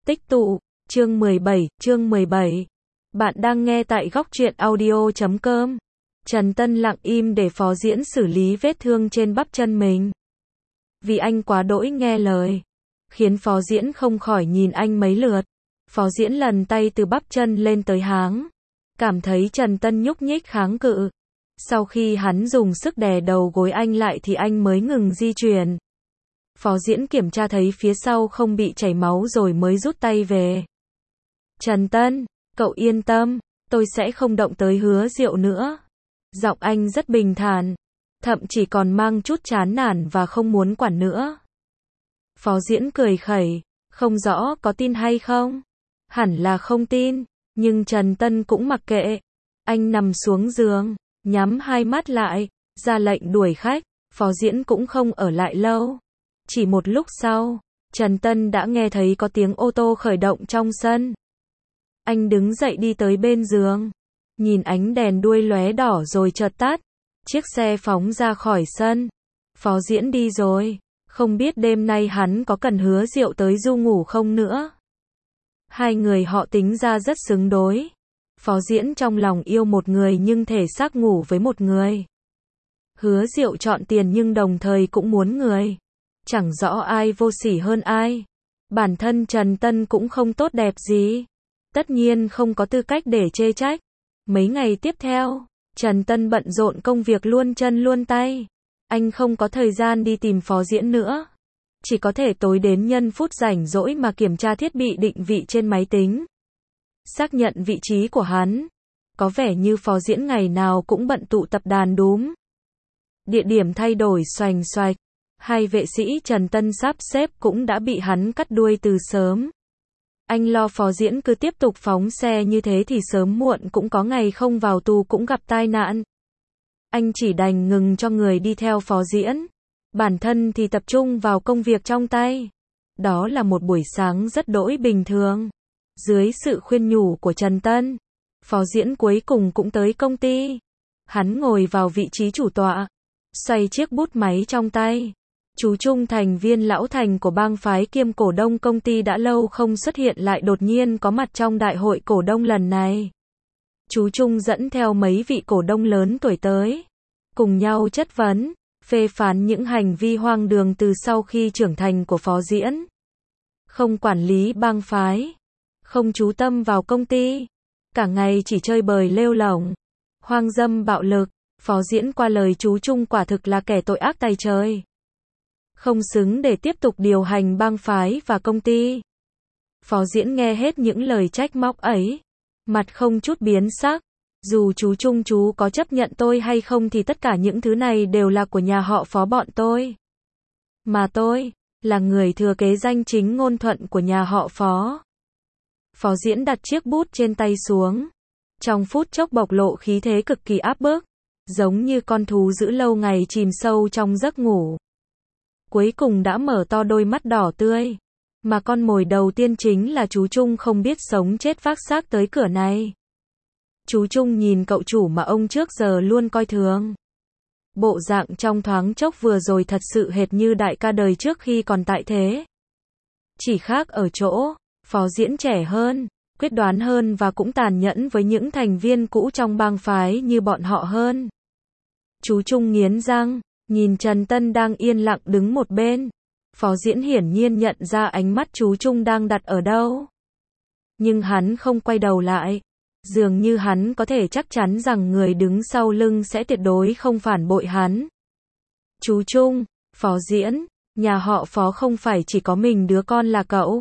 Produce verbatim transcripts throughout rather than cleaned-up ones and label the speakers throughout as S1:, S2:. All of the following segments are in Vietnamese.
S1: Tích tụ, chương mười bảy, chương mười bảy. Bạn đang nghe tại góc truyện audio chấm com. Trần Tân lặng im để Phó Diễn xử lý vết thương trên bắp chân mình. Vì anh quá đỗi nghe lời, khiến Phó Diễn không khỏi nhìn anh mấy lượt. Phó Diễn lần tay từ bắp chân lên tới háng, cảm thấy Trần Tân nhúc nhích kháng cự. Sau khi hắn dùng sức đè đầu gối anh lại thì anh mới ngừng di chuyển. Phó Diễn kiểm tra thấy phía sau không bị chảy máu rồi mới rút tay về. Trần Tân, cậu yên tâm, tôi sẽ không động tới Hứa Diệu nữa. Giọng anh rất bình thản, thậm chí còn mang chút chán nản và không muốn quản nữa. Phó Diễn cười khẩy, không rõ có tin hay không? Hẳn là không tin, nhưng Trần Tân cũng mặc kệ. Anh nằm xuống giường, nhắm hai mắt lại, ra lệnh đuổi khách. Phó Diễn cũng không ở lại lâu. Chỉ một lúc sau, Trần Tân đã nghe thấy có tiếng ô tô khởi động trong sân. Anh đứng dậy đi tới bên giường, nhìn ánh đèn đuôi lóe đỏ rồi chợt tắt. Chiếc xe phóng ra khỏi sân. Phó Diễn đi rồi, không biết đêm nay hắn có cần Hứa Diệu tới du ngủ không nữa. Hai người họ tính ra rất xứng đối. Phó Diễn trong lòng yêu một người nhưng thể xác ngủ với một người. Hứa Diệu chọn tiền nhưng đồng thời cũng muốn người. Chẳng rõ ai vô sỉ hơn ai. Bản thân Trần Tân cũng không tốt đẹp gì. Tất nhiên không có tư cách để chê trách. Mấy ngày tiếp theo, Trần Tân bận rộn công việc luôn chân luôn tay. Anh không có thời gian đi tìm Phó Diễn nữa. Chỉ có thể tối đến nhân phút rảnh rỗi mà kiểm tra thiết bị định vị trên máy tính. Xác nhận vị trí của hắn. Có vẻ như Phó Diễn ngày nào cũng bận tụ tập đàn đúm. Địa điểm thay đổi xoành xoạch. Hai vệ sĩ Trần Tân sắp xếp cũng đã bị hắn cắt đuôi từ sớm. Anh lo Phó Diễn cứ tiếp tục phóng xe như thế thì sớm muộn cũng có ngày không vào tù cũng gặp tai nạn. Anh chỉ đành ngừng cho người đi theo Phó Diễn. Bản thân thì tập trung vào công việc trong tay. Đó là một buổi sáng rất đỗi bình thường. Dưới sự khuyên nhủ của Trần Tân, Phó Diễn cuối cùng cũng tới công ty. Hắn ngồi vào vị trí chủ tọa, xoay chiếc bút máy trong tay. Chú Trung, thành viên lão thành của bang phái kiêm cổ đông công ty đã lâu không xuất hiện lại đột nhiên có mặt trong đại hội cổ đông lần này. Chú Trung dẫn theo mấy vị cổ đông lớn tuổi tới, cùng nhau chất vấn, phê phán những hành vi hoang đường từ sau khi trưởng thành của Phó Diễn. Không quản lý bang phái, không chú tâm vào công ty, cả ngày chỉ chơi bời lêu lổng, hoang dâm bạo lực. Phó Diễn qua lời chú Trung quả thực là kẻ tội ác tày trời. Không xứng để tiếp tục điều hành bang phái và công ty. Phó Diễn nghe hết những lời trách móc ấy, mặt không chút biến sắc. Dù chú Trung chú có chấp nhận tôi hay không thì tất cả những thứ này đều là của nhà họ Phó bọn tôi. Mà tôi, là người thừa kế danh chính ngôn thuận của nhà họ Phó. Phó Diễn đặt chiếc bút trên tay xuống. Trong phút chốc bộc lộ khí thế cực kỳ áp bức. Giống như con thú dữ lâu ngày chìm sâu trong giấc ngủ. Cuối cùng đã mở to đôi mắt đỏ tươi. Mà con mồi đầu tiên chính là chú Trung không biết sống chết vác xác tới cửa này. Chú Trung nhìn cậu chủ mà ông trước giờ luôn coi thường. Bộ dạng trong thoáng chốc vừa rồi thật sự hệt như đại ca đời trước khi còn tại thế. Chỉ khác ở chỗ, Phó Diễn trẻ hơn, quyết đoán hơn và cũng tàn nhẫn với những thành viên cũ trong bang phái như bọn họ hơn. Chú Trung nghiến răng, nhìn Trần Tân đang yên lặng đứng một bên. Phó Diễn hiển nhiên nhận ra ánh mắt chú Trung đang đặt ở đâu. Nhưng hắn không quay đầu lại. Dường như hắn có thể chắc chắn rằng người đứng sau lưng sẽ tuyệt đối không phản bội hắn. Chú Trung, Phó Diễn, nhà họ Phó không phải chỉ có mình đứa con là cậu.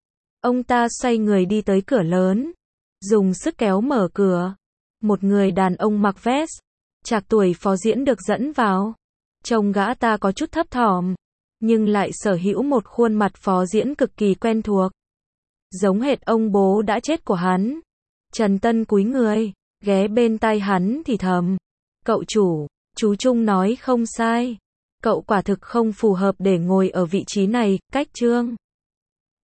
S1: Ông ta xoay người đi tới cửa lớn, dùng sức kéo mở cửa. Một người đàn ông mặc vest, trạc tuổi Phó Diễn được dẫn vào. Trông gã ta có chút thấp thỏm, nhưng lại sở hữu một khuôn mặt Phó Diễn cực kỳ quen thuộc. Giống hệt ông bố đã chết của hắn. Trần Tân cúi người, ghé bên tai hắn thì thầm. Cậu chủ, chú Trung nói không sai. Cậu quả thực không phù hợp để ngồi ở vị trí này, cách Trương